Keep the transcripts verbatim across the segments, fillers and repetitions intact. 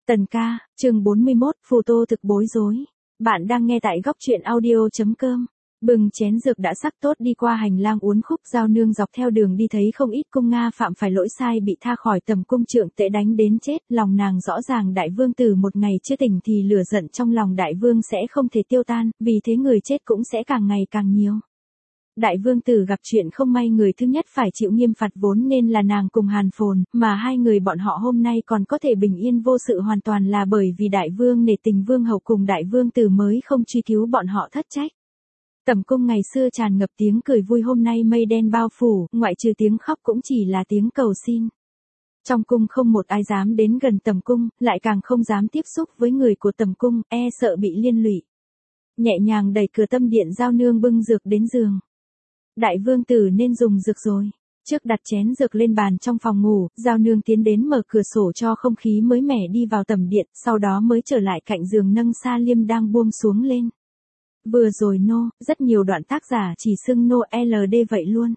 Tần ca, chương bốn mươi mốt, phù tô thực bối rối. Bạn đang nghe tại góc truyện audio.com. Bừng chén dược đã sắc tốt đi qua hành lang uốn khúc giao nương dọc theo đường đi thấy không ít cung Nga phạm phải lỗi sai bị tha khỏi tầm cung trượng tệ đánh đến chết. Lòng nàng rõ ràng đại vương tử một ngày chưa tỉnh thì lửa giận trong lòng đại vương sẽ không thể tiêu tan, vì thế người chết cũng sẽ càng ngày càng nhiều. Đại vương tử gặp chuyện không may người thứ nhất phải chịu nghiêm phạt vốn nên là nàng cùng Hàn Phồn, mà hai người bọn họ hôm nay còn có thể bình yên vô sự hoàn toàn là bởi vì đại vương nể tình vương hậu cùng đại vương tử mới không truy cứu bọn họ thất trách. Tầm cung ngày xưa tràn ngập tiếng cười vui, hôm nay mây đen bao phủ, ngoại trừ tiếng khóc cũng chỉ là tiếng cầu xin. Trong cung không một ai dám đến gần tầm cung, lại càng không dám tiếp xúc với người của tầm cung, e sợ bị liên lụy. Nhẹ nhàng đẩy cửa tâm điện giao nương bưng dược đến giường. Đại vương tử nên dùng dược rồi. Trước đặt chén dược lên bàn trong phòng ngủ, giao nương tiến đến mở cửa sổ cho không khí mới mẻ đi vào tầm điện, sau đó mới trở lại cạnh giường nâng sa liêm đang buông xuống lên. Vừa rồi nô, rất nhiều đoạn tác giả chỉ xưng nô lờ đê vậy luôn.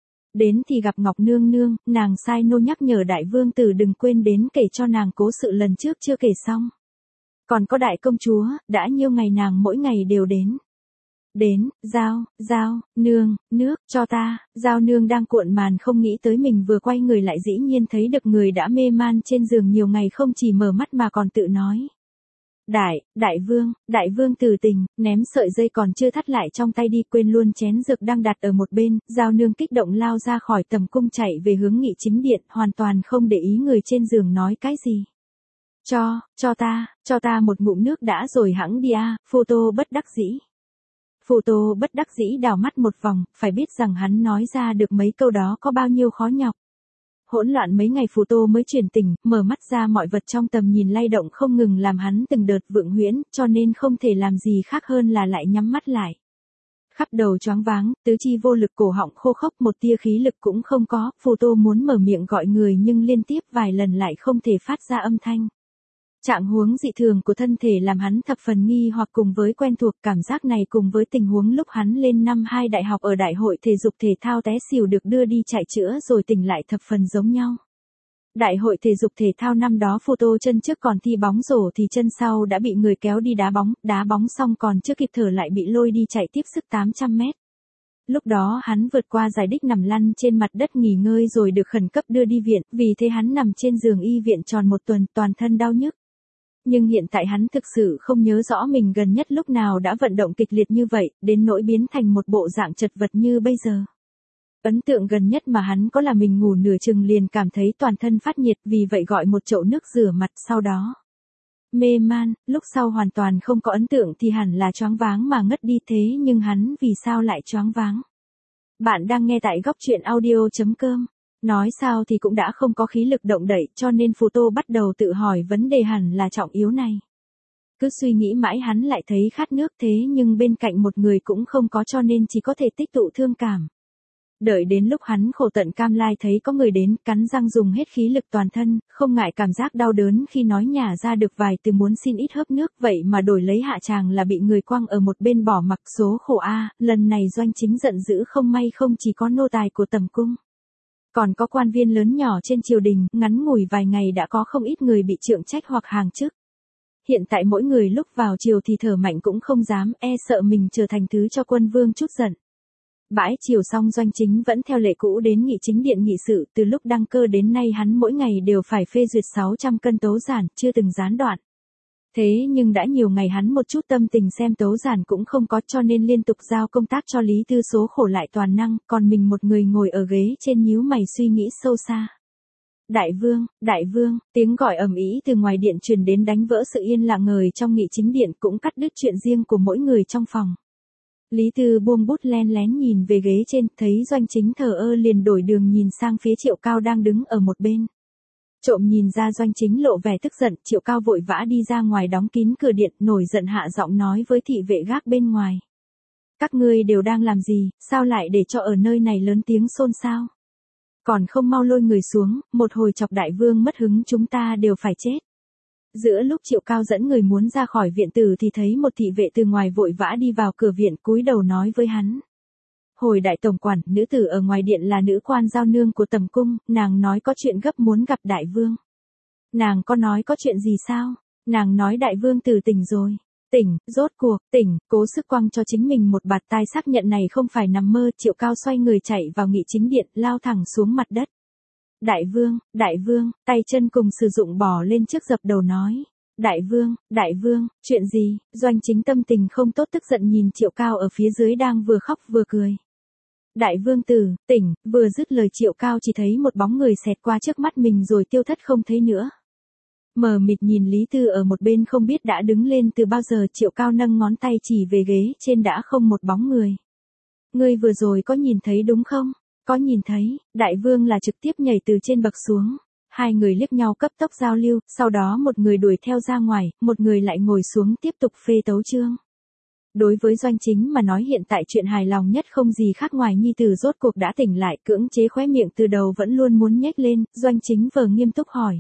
Đến thì gặp Ngọc Nương Nương, nàng sai nô nhắc nhở đại vương tử đừng quên đến kể cho nàng cố sự lần trước chưa kể xong. Còn có đại công chúa, đã nhiêu ngày nàng mỗi ngày đều đến. Đến, giao, giao, nương, nước, cho ta, giao nương đang cuộn màn không nghĩ tới mình vừa quay người lại dĩ nhiên thấy được người đã mê man trên giường nhiều ngày không chỉ mở mắt mà còn tự nói. Đại, đại vương, đại vương tử tình, ném sợi dây còn chưa thắt lại trong tay đi quên luôn chén dược đang đặt ở một bên, giao nương kích động lao ra khỏi tầm cung chạy về hướng nghị chính điện, hoàn toàn không để ý người trên giường nói cái gì. Cho, cho ta, cho ta một ngụm nước đã rồi hẵng đi a, Phù Tô bất đắc dĩ. Phù Tô bất đắc dĩ đảo mắt một vòng, phải biết rằng hắn nói ra được mấy câu đó có bao nhiêu khó nhọc. Hỗn loạn mấy ngày Phù Tô mới chuyển tỉnh, mở mắt ra mọi vật trong tầm nhìn lay động không ngừng làm hắn từng đợt vượng huyễn, cho nên không thể làm gì khác hơn là lại nhắm mắt lại. Khắp đầu choáng váng, tứ chi vô lực, cổ họng khô khốc, một tia khí lực cũng không có, Phù Tô muốn mở miệng gọi người nhưng liên tiếp vài lần lại không thể phát ra âm thanh. Trạng huống dị thường của thân thể làm hắn thập phần nghi hoặc, cùng với quen thuộc cảm giác này cùng với tình huống lúc hắn lên năm hai đại học ở đại hội thể dục thể thao té xỉu được đưa đi chạy chữa rồi tỉnh lại thập phần giống nhau. Đại hội thể dục thể thao năm đó Phù Tô chân trước còn thi bóng rổ thì chân sau đã bị người kéo đi đá bóng, đá bóng xong còn chưa kịp thở lại bị lôi đi chạy tiếp sức tám trăm mét. Lúc đó hắn vượt qua giải đích nằm lăn trên mặt đất nghỉ ngơi rồi được khẩn cấp đưa đi viện, vì thế hắn nằm trên giường y viện tròn một tuần, toàn thân đau nhức. Nhưng hiện tại hắn thực sự không nhớ rõ mình gần nhất lúc nào đã vận động kịch liệt như vậy, đến nỗi biến thành một bộ dạng chật vật như bây giờ. Ấn tượng gần nhất mà hắn có là mình ngủ nửa chừng liền cảm thấy toàn thân phát nhiệt, vì vậy gọi một chậu nước rửa mặt, sau đó mê man, lúc sau hoàn toàn không có ấn tượng thì hẳn là choáng váng mà ngất đi, thế nhưng hắn vì sao lại choáng váng? Bạn đang nghe tại góc truyện audio.com. Nói sao thì cũng đã không có khí lực động đậy, cho nên Phù Tô bắt đầu tự hỏi vấn đề hẳn là trọng yếu này. Cứ suy nghĩ mãi hắn lại thấy khát nước, thế nhưng bên cạnh một người cũng không có, cho nên chỉ có thể tích tụ thương cảm. Đợi đến lúc hắn khổ tận cam lai thấy có người đến, cắn răng dùng hết khí lực toàn thân, không ngại cảm giác đau đớn khi nói nhả ra được vài từ muốn xin ít hớp nước, vậy mà đổi lấy hạ tràng là bị người quăng ở một bên bỏ mặc. Số khổ a, lần này Doanh Chính giận dữ không may không chỉ có nô tài của tầm cung. Còn có quan viên lớn nhỏ trên triều đình, ngắn ngủi vài ngày đã có không ít người bị trượng trách hoặc hàng chức. Hiện tại mỗi người lúc vào triều thì thở mạnh cũng không dám, e sợ mình trở thành thứ cho quân vương chút giận. Bãi triều xong Doanh Chính vẫn theo lệ cũ đến nghị chính điện nghị sự, từ lúc đăng cơ đến nay hắn mỗi ngày đều phải phê duyệt sáu trăm cân tấu giản, chưa từng gián đoạn. Thế nhưng đã nhiều ngày hắn một chút tâm tình xem tấu giản cũng không có, cho nên liên tục giao công tác cho Lý Tư Số khổ lại toàn năng, còn mình một người ngồi ở ghế trên nhíu mày suy nghĩ sâu xa. Đại vương, đại vương, tiếng gọi ầm ĩ từ ngoài điện truyền đến đánh vỡ sự yên lặng ngời trong nghị chính điện, cũng cắt đứt chuyện riêng của mỗi người trong phòng. Lý Tư buông bút len lén nhìn về ghế trên, thấy Doanh Chính thờ ơ liền đổi đường nhìn sang phía Triệu Cao đang đứng ở một bên. Trộm nhìn ra Doanh Chính lộ vẻ tức giận, Triệu Cao vội vã đi ra ngoài đóng kín cửa điện, nổi giận hạ giọng nói với thị vệ gác bên ngoài. Các ngươi đều đang làm gì, sao lại để cho ở nơi này lớn tiếng xôn xao? Còn không mau lôi người xuống, một hồi chọc đại vương mất hứng chúng ta đều phải chết. Giữa lúc Triệu Cao dẫn người muốn ra khỏi viện tử thì thấy một thị vệ từ ngoài vội vã đi vào cửa viện, cúi đầu nói với hắn. Hồi đại tổng quản, nữ tử ở ngoài điện là nữ quan giao nương của tầm cung, nàng nói có chuyện gấp muốn gặp đại vương. Nàng có nói có chuyện gì sao? Nàng nói đại vương tử tỉnh rồi. Tỉnh, rốt cuộc, tỉnh, cố sức quăng cho chính mình một bạt tai xác nhận này không phải nằm mơ. Triệu Cao xoay người chạy vào nghị chính điện, lao thẳng xuống mặt đất. Đại vương, đại vương, tay chân cùng sử dụng bỏ lên trước dập đầu nói. Đại vương, đại vương, chuyện gì? Doanh Chính tâm tình không tốt tức giận nhìn Triệu Cao ở phía dưới đang vừa khóc vừa cười. Đại vương tử, tỉnh, vừa dứt lời Triệu Cao chỉ thấy một bóng người xẹt qua trước mắt mình rồi tiêu thất không thấy nữa. Mờ mịt nhìn Lý Tư ở một bên không biết đã đứng lên từ bao giờ. Triệu Cao nâng ngón tay chỉ về ghế trên đã không một bóng người. Ngươi vừa rồi có nhìn thấy đúng không? Có nhìn thấy, đại vương là trực tiếp nhảy từ trên bậc xuống. Hai người liếc nhau cấp tốc giao lưu, sau đó một người đuổi theo ra ngoài, một người lại ngồi xuống tiếp tục phê tấu chương. Đối với Doanh Chính mà nói hiện tại chuyện hài lòng nhất không gì khác ngoài nhi tử rốt cuộc đã tỉnh lại, cưỡng chế khóe miệng từ đầu vẫn luôn muốn nhếch lên. Doanh Chính vờ nghiêm túc hỏi.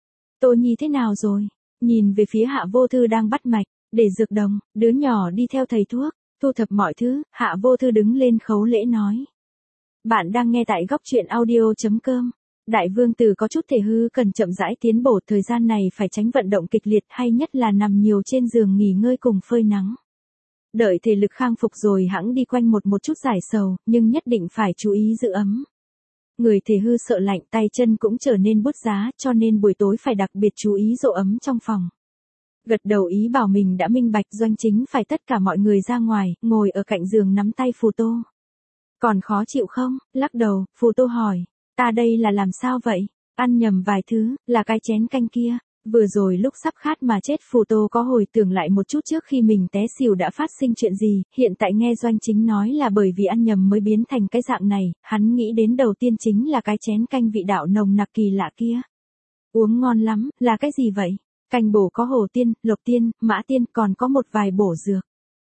Tô Nhi thế nào rồi? Nhìn về phía Hạ Vô Thư đang bắt mạch, để dược đồng, đứa nhỏ đi theo thầy thuốc, thu thập mọi thứ. Hạ Vô Thư đứng lên khấu lễ nói. Bạn đang nghe tại góc truyện audio.com. Đại vương tử có chút thể hư cần chậm rãi tiến bổ, thời gian này phải tránh vận động kịch liệt, hay nhất là nằm nhiều trên giường nghỉ ngơi cùng phơi nắng. Đợi thể lực khang phục rồi hẵng đi quanh một một chút giải sầu, nhưng nhất định phải chú ý giữ ấm. Người thể hư sợ lạnh, tay chân cũng trở nên bút giá, cho nên buổi tối phải đặc biệt chú ý độ ấm trong phòng. Gật đầu ý bảo mình đã minh bạch. Doanh Chính phải tất cả mọi người ra ngoài, ngồi ở cạnh giường nắm tay Phù Tô. Còn khó chịu không? Lắc đầu, Phù Tô hỏi. Ta đây là làm sao vậy? Ăn nhầm vài thứ, là cái chén canh kia. Vừa rồi lúc sắp khát mà chết, Phù Tô có hồi tưởng lại một chút trước khi mình té xỉu đã phát sinh chuyện gì. Hiện tại nghe Doanh Chính nói là bởi vì ăn nhầm mới biến thành cái dạng này, hắn nghĩ đến đầu tiên chính là cái chén canh vị đạo nồng nặc kỳ lạ kia. Uống ngon lắm, là cái gì vậy? Canh bổ có hồ tiên, lộc tiên, mã tiên, còn có một vài bổ dược.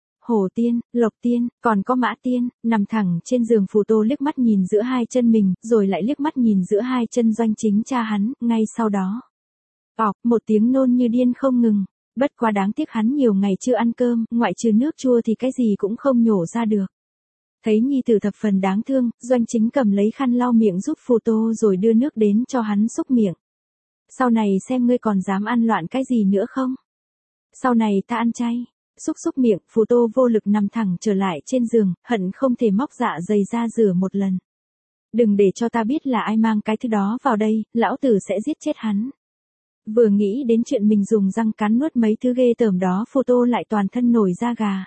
Hồ tiên, lộc tiên, còn có mã tiên. Nằm thẳng trên giường, Phù Tô liếc mắt nhìn giữa hai chân mình, rồi lại liếc mắt nhìn giữa hai chân Doanh Chính cha hắn, ngay sau đó. Ọc, một tiếng nôn như điên không ngừng. Bất quá đáng tiếc hắn nhiều ngày chưa ăn cơm, ngoại trừ nước chua thì cái gì cũng không nhổ ra được. Thấy nhi tử thập phần đáng thương, Doanh Chính cầm lấy khăn lau miệng giúp Phù Tô rồi đưa nước đến cho hắn xúc miệng. Sau này xem ngươi còn dám ăn loạn cái gì nữa không? Sau này ta ăn chay. Xúc xúc miệng, Phù Tô vô lực nằm thẳng trở lại trên giường, hận không thể móc dạ dày ra rửa một lần. Đừng để cho ta biết là ai mang cái thứ đó vào đây, lão tử sẽ giết chết hắn. Vừa nghĩ đến chuyện mình dùng răng cắn nuốt mấy thứ ghê tởm đó, Phù Tô lại toàn thân nổi da gà.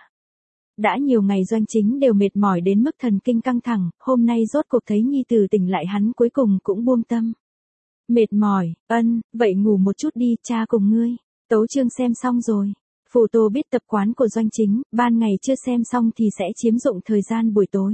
Đã nhiều ngày Doanh Chính đều mệt mỏi đến mức thần kinh căng thẳng, hôm nay rốt cuộc thấy nhi tử tỉnh lại hắn cuối cùng cũng buông tâm. Mệt mỏi, ân, vậy ngủ một chút đi, cha cùng ngươi. Tấu chương xem xong rồi. Phù Tô biết tập quán của Doanh Chính, ban ngày chưa xem xong thì sẽ chiếm dụng thời gian buổi tối.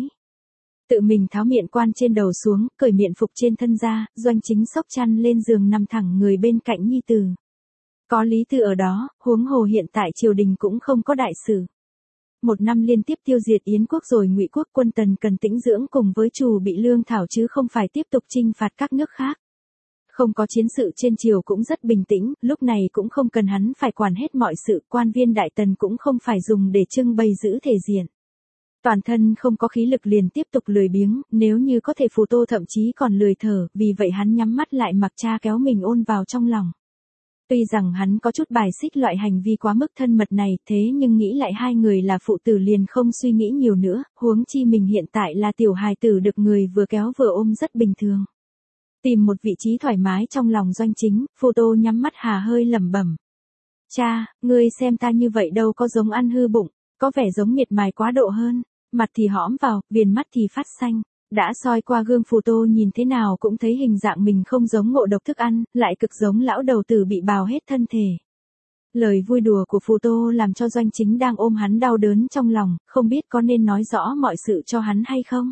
Tự mình tháo miện quan trên đầu xuống, cởi miện phục trên thân ra, Doanh Chính xốc chăn lên giường nằm thẳng người bên cạnh nhi tử. Có Lý Tư ở đó, huống hồ hiện tại triều đình cũng không có đại sự. Một năm liên tiếp tiêu diệt Yến quốc rồi Ngụy quốc, quân Tần cần tĩnh dưỡng cùng với Trù bị lương thảo chứ không phải tiếp tục chinh phạt các nước khác. Không có chiến sự trên triều cũng rất bình tĩnh, lúc này cũng không cần hắn phải quản hết mọi sự, quan viên đại tần cũng không phải dùng để trưng bày giữ thể diện. Toàn thân không có khí lực liền tiếp tục lười biếng, nếu như có thể Phù Tô thậm chí còn lười thở, vì vậy hắn nhắm mắt lại mặc cha kéo mình ôn vào trong lòng. Tuy rằng hắn có chút bài xích loại hành vi quá mức thân mật này, thế nhưng nghĩ lại hai người là phụ tử liền không suy nghĩ nhiều nữa, huống chi mình hiện tại là tiểu hài tử được người vừa kéo vừa ôm rất bình thường. Tìm một vị trí thoải mái trong lòng Doanh Chính, Phù Tô nhắm mắt hà hơi lẩm bẩm. Cha, ngươi xem ta như vậy đâu có giống ăn hư bụng, có vẻ giống miệt mài quá độ hơn, mặt thì hõm vào, viền mắt thì phát xanh. Đã soi qua gương, Phù Tô nhìn thế nào cũng thấy hình dạng mình không giống ngộ độc thức ăn, lại cực giống lão đầu tử bị bào hết thân thể. Lời vui đùa của Phù Tô làm cho Doanh Chính đang ôm hắn đau đớn trong lòng, không biết có nên nói rõ mọi sự cho hắn hay không.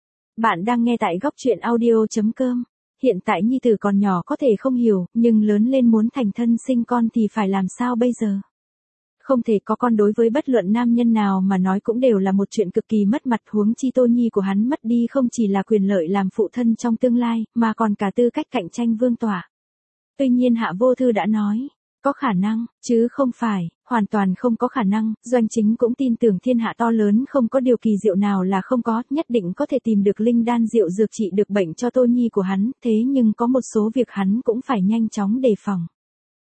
Bạn đang nghe tại góc truyện audio.com. Hiện tại nhi tử còn nhỏ có thể không hiểu, nhưng lớn lên muốn thành thân sinh con thì phải làm sao bây giờ? Không thể có con đối với bất luận nam nhân nào mà nói cũng đều là một chuyện cực kỳ mất mặt, huống chi Tô Nhi của hắn mất đi không chỉ là quyền lợi làm phụ thân trong tương lai, mà còn cả tư cách cạnh tranh vương tỏa. Tuy nhiên Hạ Vô Thư đã nói, có khả năng, chứ không phải, hoàn toàn không có khả năng. Doanh Chính cũng tin tưởng thiên hạ to lớn không có điều kỳ diệu nào là không có, nhất định có thể tìm được linh đan diệu dược trị được bệnh cho Tô Nhi của hắn, thế nhưng có một số việc hắn cũng phải nhanh chóng đề phòng.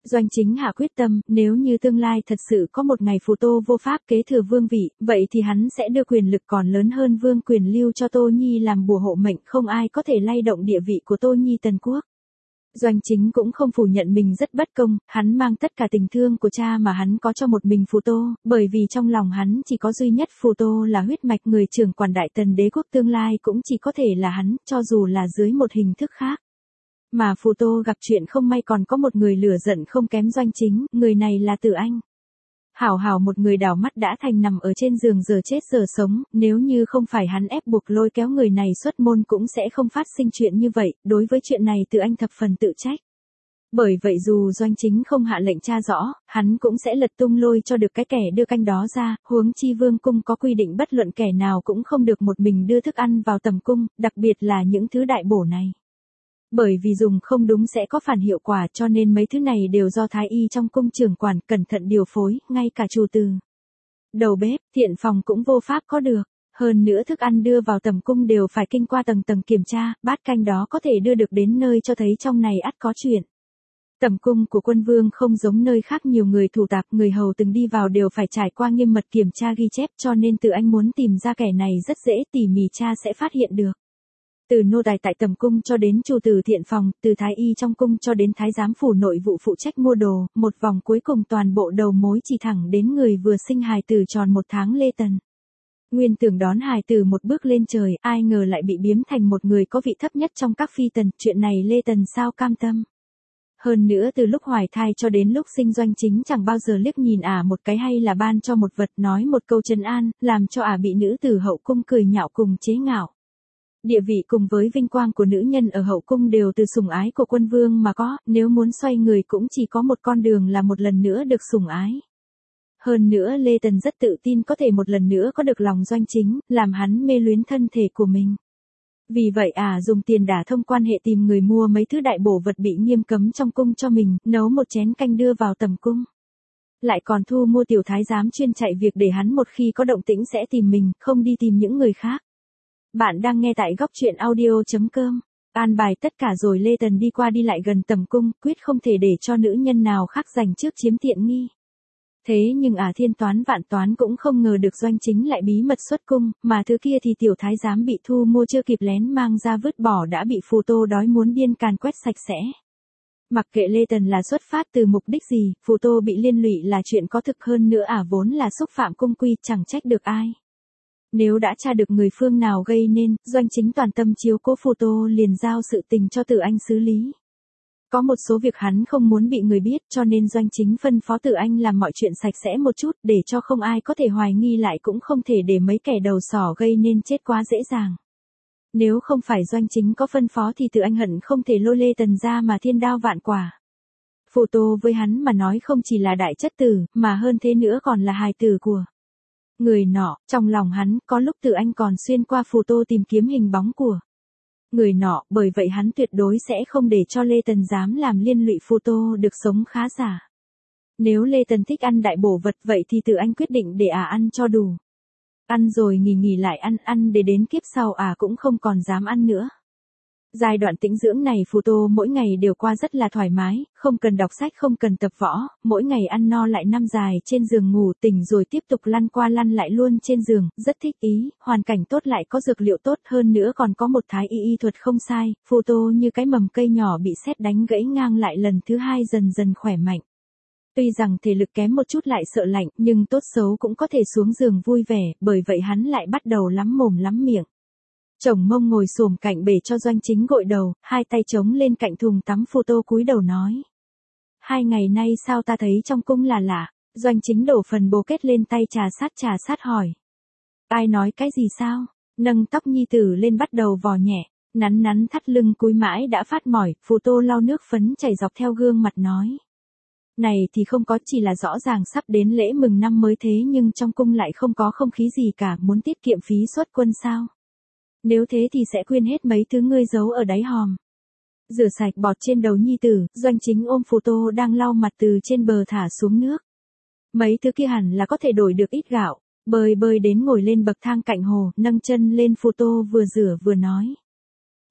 Doanh Chính hạ quyết tâm, nếu như tương lai thật sự có một ngày Phù Tô vô pháp kế thừa vương vị, vậy thì hắn sẽ đưa quyền lực còn lớn hơn vương quyền lưu cho Tô Nhi làm bùa hộ mệnh, không ai có thể lay động địa vị của Tô Nhi Tần quốc. Doanh Chính cũng không phủ nhận mình rất bất công, hắn mang tất cả tình thương của cha mà hắn có cho một mình Phù Tô, bởi vì trong lòng hắn chỉ có duy nhất Phù Tô là huyết mạch người trưởng quản Đại Tần đế quốc tương lai cũng chỉ có thể là hắn, cho dù là dưới một hình thức khác. Mà Phù Tô gặp chuyện không may còn có một người lửa giận không kém Doanh Chính, người này là Từ Anh. Hảo hảo một người đảo mắt đã thành nằm ở trên giường giờ chết giờ sống, nếu như không phải hắn ép buộc lôi kéo người này xuất môn cũng sẽ không phát sinh chuyện như vậy, đối với chuyện này Từ Anh thập phần tự trách. Bởi vậy dù Doanh Chính không hạ lệnh tra rõ, hắn cũng sẽ lật tung lôi cho được cái kẻ đưa canh đó ra, huống chi vương cung có quy định bất luận kẻ nào cũng không được một mình đưa thức ăn vào tầm cung, đặc biệt là những thứ đại bổ này. Bởi vì dùng không đúng sẽ có phản hiệu quả cho nên mấy thứ này đều do thái y trong cung trưởng quản cẩn thận điều phối, ngay cả chủ từ đầu bếp, thiện phòng cũng vô pháp có được. Hơn nữa thức ăn đưa vào tầm cung đều phải kinh qua tầng tầng kiểm tra, bát canh đó có thể đưa được đến nơi cho thấy trong này ắt có chuyện. Tầm cung của quân vương không giống nơi khác nhiều người thủ tạp, người hầu từng đi vào đều phải trải qua nghiêm mật kiểm tra ghi chép cho nên Từ Anh muốn tìm ra kẻ này rất dễ, tỉ mỉ tra sẽ phát hiện được. Từ nô tài tại tầm cung cho đến chủ tử thiện phòng, từ thái y trong cung cho đến thái giám phủ nội vụ phụ trách mua đồ, một vòng cuối cùng toàn bộ đầu mối chỉ thẳng đến người vừa sinh hài tử tròn một tháng Lê Tần. Nguyên tưởng đón hài tử một bước lên trời, ai ngờ lại bị biếm thành một người có vị thấp nhất trong các phi tần, chuyện này Lê Tần sao cam tâm. Hơn nữa từ lúc hoài thai cho đến lúc sinh Doanh Chính chẳng bao giờ liếc nhìn ả một cái hay là ban cho một vật nói một câu trấn an, làm cho ả bị nữ tử hậu cung cười nhạo cùng chế ngạo. Địa vị cùng với vinh quang của nữ nhân ở hậu cung đều từ sủng ái của quân vương mà có, nếu muốn xoay người cũng chỉ có một con đường là một lần nữa được sủng ái. Hơn nữa Lê Tần rất tự tin có thể một lần nữa có được lòng Doanh Chính, làm hắn mê luyến thân thể của mình. Vì vậy à dùng tiền đả thông quan hệ tìm người mua mấy thứ đại bổ vật bị nghiêm cấm trong cung cho mình, nấu một chén canh đưa vào tầm cung. Lại còn thu mua tiểu thái giám chuyên chạy việc để hắn một khi có động tĩnh sẽ tìm mình, không đi tìm những người khác. Bạn đang nghe tại góc truyện audio chấm com. An bài tất cả rồi Lê Tần đi qua đi lại gần tầm cung, quyết không thể để cho nữ nhân nào khác giành trước chiếm tiện nghi. Thế nhưng à thiên toán vạn toán cũng không ngờ được Doanh Chính lại bí mật xuất cung, mà thứ kia thì tiểu thái giám bị thu mua chưa kịp lén mang ra vứt bỏ đã bị Phù Tô đói muốn điên càn quét sạch sẽ. Mặc kệ Lê Tần là xuất phát từ mục đích gì, Phù Tô bị liên lụy là chuyện có thực, hơn nữa à vốn là xúc phạm cung quy, chẳng trách được ai. Nếu đã tra được người phương nào gây nên, Doanh Chính toàn tâm chiếu cố Phù Tô liền giao sự tình cho Từ Anh xử lý. Có một số việc hắn không muốn bị người biết cho nên Doanh Chính phân phó Từ Anh làm mọi chuyện sạch sẽ một chút để cho không ai có thể hoài nghi, lại cũng không thể để mấy kẻ đầu sỏ gây nên chết quá dễ dàng. Nếu không phải Doanh Chính có phân phó thì Từ Anh hận không thể lôi Lê Tần ra mà thiên đao vạn quả. Phù Tô với hắn mà nói không chỉ là đại chất tử, mà hơn thế nữa còn là hài tử của người nọ. Trong lòng hắn, có lúc Từ Anh còn xuyên qua Phù Tô tìm kiếm hình bóng của người nọ, bởi vậy hắn tuyệt đối sẽ không để cho Lê Tần dám làm liên lụy Phù Tô được sống khá giả. Nếu Lê Tần thích ăn đại bổ vật vậy thì Từ Anh quyết định để ả à ăn cho đủ. Ăn rồi nghỉ nghỉ lại ăn, ăn để đến kiếp sau ả à cũng không còn dám ăn nữa. Giai đoạn tĩnh dưỡng này Phù Tô mỗi ngày đều qua rất là thoải mái, không cần đọc sách, không cần tập võ, mỗi ngày ăn no lại nằm dài trên giường ngủ, tỉnh rồi tiếp tục lăn qua lăn lại luôn trên giường, rất thích ý, hoàn cảnh tốt lại có dược liệu tốt, hơn nữa còn có một thái y y thuật không sai, Phù Tô như cái mầm cây nhỏ bị sét đánh gãy ngang lại lần thứ hai dần dần khỏe mạnh. Tuy rằng thể lực kém một chút lại sợ lạnh, nhưng tốt xấu cũng có thể xuống giường vui vẻ, bởi vậy hắn lại bắt đầu lắm mồm lắm miệng. Chồng mông ngồi xổm cạnh bể cho Doanh Chính gội đầu, hai tay chống lên cạnh thùng tắm, Phù Tô cúi đầu nói. Hai ngày nay sao ta thấy trong cung là lạ, Doanh Chính đổ phần bồ kết lên tay trà sát trà sát hỏi. Ai nói cái gì sao, nâng tóc nhi tử lên bắt đầu vò nhẹ, nắn nắn thắt lưng cúi mãi đã phát mỏi, Phù Tô lau nước phấn chảy dọc theo gương mặt nói. Này thì không có, chỉ là rõ ràng sắp đến lễ mừng năm mới thế nhưng trong cung lại không có không khí gì cả, muốn tiết kiệm phí xuất quân sao? Nếu thế thì sẽ quên hết mấy thứ ngươi giấu ở đáy hòm. Rửa sạch bọt trên đầu nhi tử, Doanh Chính ôm Phù Tô đang lau mặt từ trên bờ thả xuống nước. Mấy thứ kia hẳn là có thể đổi được ít gạo, bơi bơi đến ngồi lên bậc thang cạnh hồ, nâng chân lên Phù Tô vừa rửa vừa nói.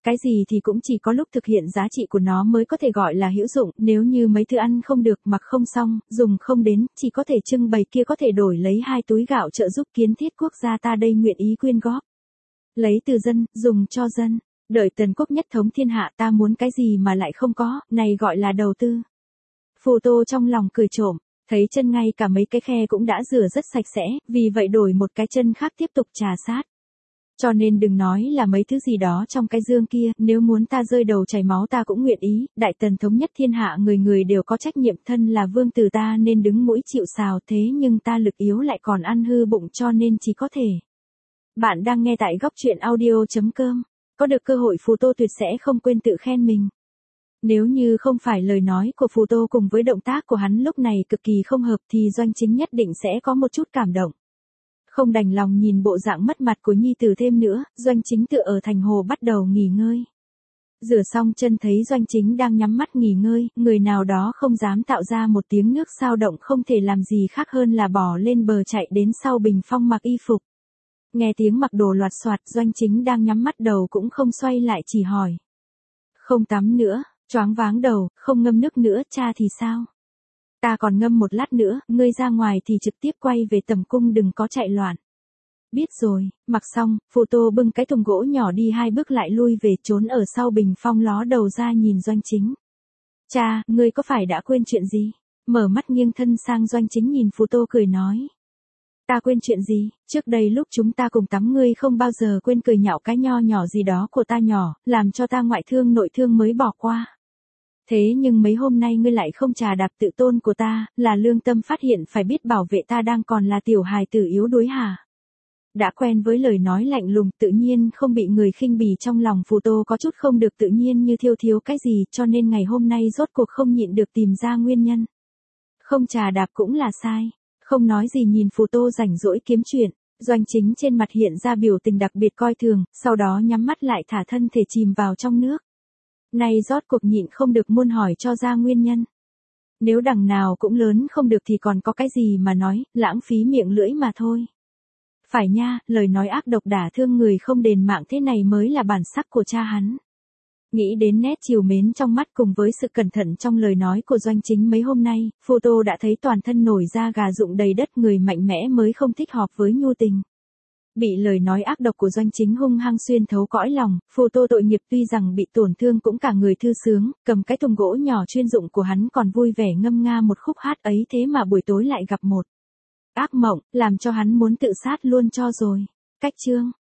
Cái gì thì cũng chỉ có lúc thực hiện giá trị của nó mới có thể gọi là hữu dụng, nếu như mấy thứ ăn không được, mặc không xong, dùng không đến, chỉ có thể trưng bày kia có thể đổi lấy hai túi gạo trợ giúp kiến thiết quốc gia ta đây nguyện ý quyên góp. Lấy từ dân, dùng cho dân, đợi Tần Quốc nhất thống thiên hạ ta muốn cái gì mà lại không có, này gọi là đầu tư. Phù Tô trong lòng cười trộm, thấy chân ngay cả mấy cái khe cũng đã rửa rất sạch sẽ, vì vậy đổi một cái chân khác tiếp tục trà sát. Cho nên đừng nói là mấy thứ gì đó trong cái dương kia, nếu muốn ta rơi đầu chảy máu ta cũng nguyện ý, Đại Tần thống nhất thiên hạ người người đều có trách nhiệm, thân là vương tử ta nên đứng mũi chịu sào, thế nhưng ta lực yếu lại còn ăn hư bụng cho nên chỉ có thể. Bạn đang nghe tại góc truyện audio chấm com, có được cơ hội Phù Tô tuyệt sẽ không quên tự khen mình. Nếu như không phải lời nói của Phù Tô cùng với động tác của hắn lúc này cực kỳ không hợp thì Doanh Chính nhất định sẽ có một chút cảm động. Không đành lòng nhìn bộ dạng mất mặt của nhi tử thêm nữa, Doanh Chính tựa ở thành hồ bắt đầu nghỉ ngơi. Rửa xong chân thấy Doanh Chính đang nhắm mắt nghỉ ngơi, người nào đó không dám tạo ra một tiếng nước sao động, không thể làm gì khác hơn là bò lên bờ chạy đến sau bình phong mặc y phục. Nghe tiếng mặc đồ loạt soạt, Doanh Chính đang nhắm mắt đầu cũng không xoay lại chỉ hỏi. Không tắm nữa, choáng váng đầu, không ngâm nước nữa, cha thì sao? Ta còn ngâm một lát nữa, ngươi ra ngoài thì trực tiếp quay về tầm cung đừng có chạy loạn. Biết rồi, mặc xong, Phù Tô bưng cái thùng gỗ nhỏ đi hai bước lại lui về trốn ở sau bình phong ló đầu ra nhìn Doanh Chính. Cha, ngươi có phải đã quên chuyện gì? Mở mắt nghiêng thân sang Doanh Chính nhìn Phù Tô cười nói. Ta quên chuyện gì, trước đây lúc chúng ta cùng tắm ngươi không bao giờ quên cười nhạo cái nho nhỏ gì đó của ta nhỏ, làm cho ta ngoại thương nội thương mới bỏ qua. Thế nhưng mấy hôm nay ngươi lại không trà đạp tự tôn của ta, là lương tâm phát hiện phải biết bảo vệ ta đang còn là tiểu hài tử yếu đuối hả? Đã quen với lời nói lạnh lùng tự nhiên không bị người khinh bỉ trong lòng Phù Tô có chút không được tự nhiên như thiêu thiếu cái gì cho nên ngày hôm nay rốt cuộc không nhịn được tìm ra nguyên nhân. Không trà đạp cũng là sai, không nói gì nhìn Phù Tô rảnh rỗi kiếm chuyện, Doanh Chính trên mặt hiện ra biểu tình đặc biệt coi thường, sau đó nhắm mắt lại thả thân thể chìm vào trong nước. Nay rốt cuộc nhịn không được muốn hỏi cho ra nguyên nhân. Nếu đằng nào cũng lớn không được thì còn có cái gì mà nói, lãng phí miệng lưỡi mà thôi. Phải nha, lời nói ác độc đả thương người không đền mạng thế này mới là bản sắc của cha hắn. Nghĩ đến nét trìu mến trong mắt cùng với sự cẩn thận trong lời nói của Doanh Chính mấy hôm nay, Phù Tô đã thấy toàn thân nổi da gà rụng đầy đất, người mạnh mẽ mới không thích hợp với nhu tình. Bị lời nói ác độc của Doanh Chính hung hăng xuyên thấu cõi lòng, Phù Tô tội nghiệp tuy rằng bị tổn thương cũng cả người thư sướng, cầm cái thùng gỗ nhỏ chuyên dụng của hắn còn vui vẻ ngâm nga một khúc hát ấy, thế mà buổi tối lại gặp một ác mộng, làm cho hắn muốn tự sát luôn cho rồi. Cách chương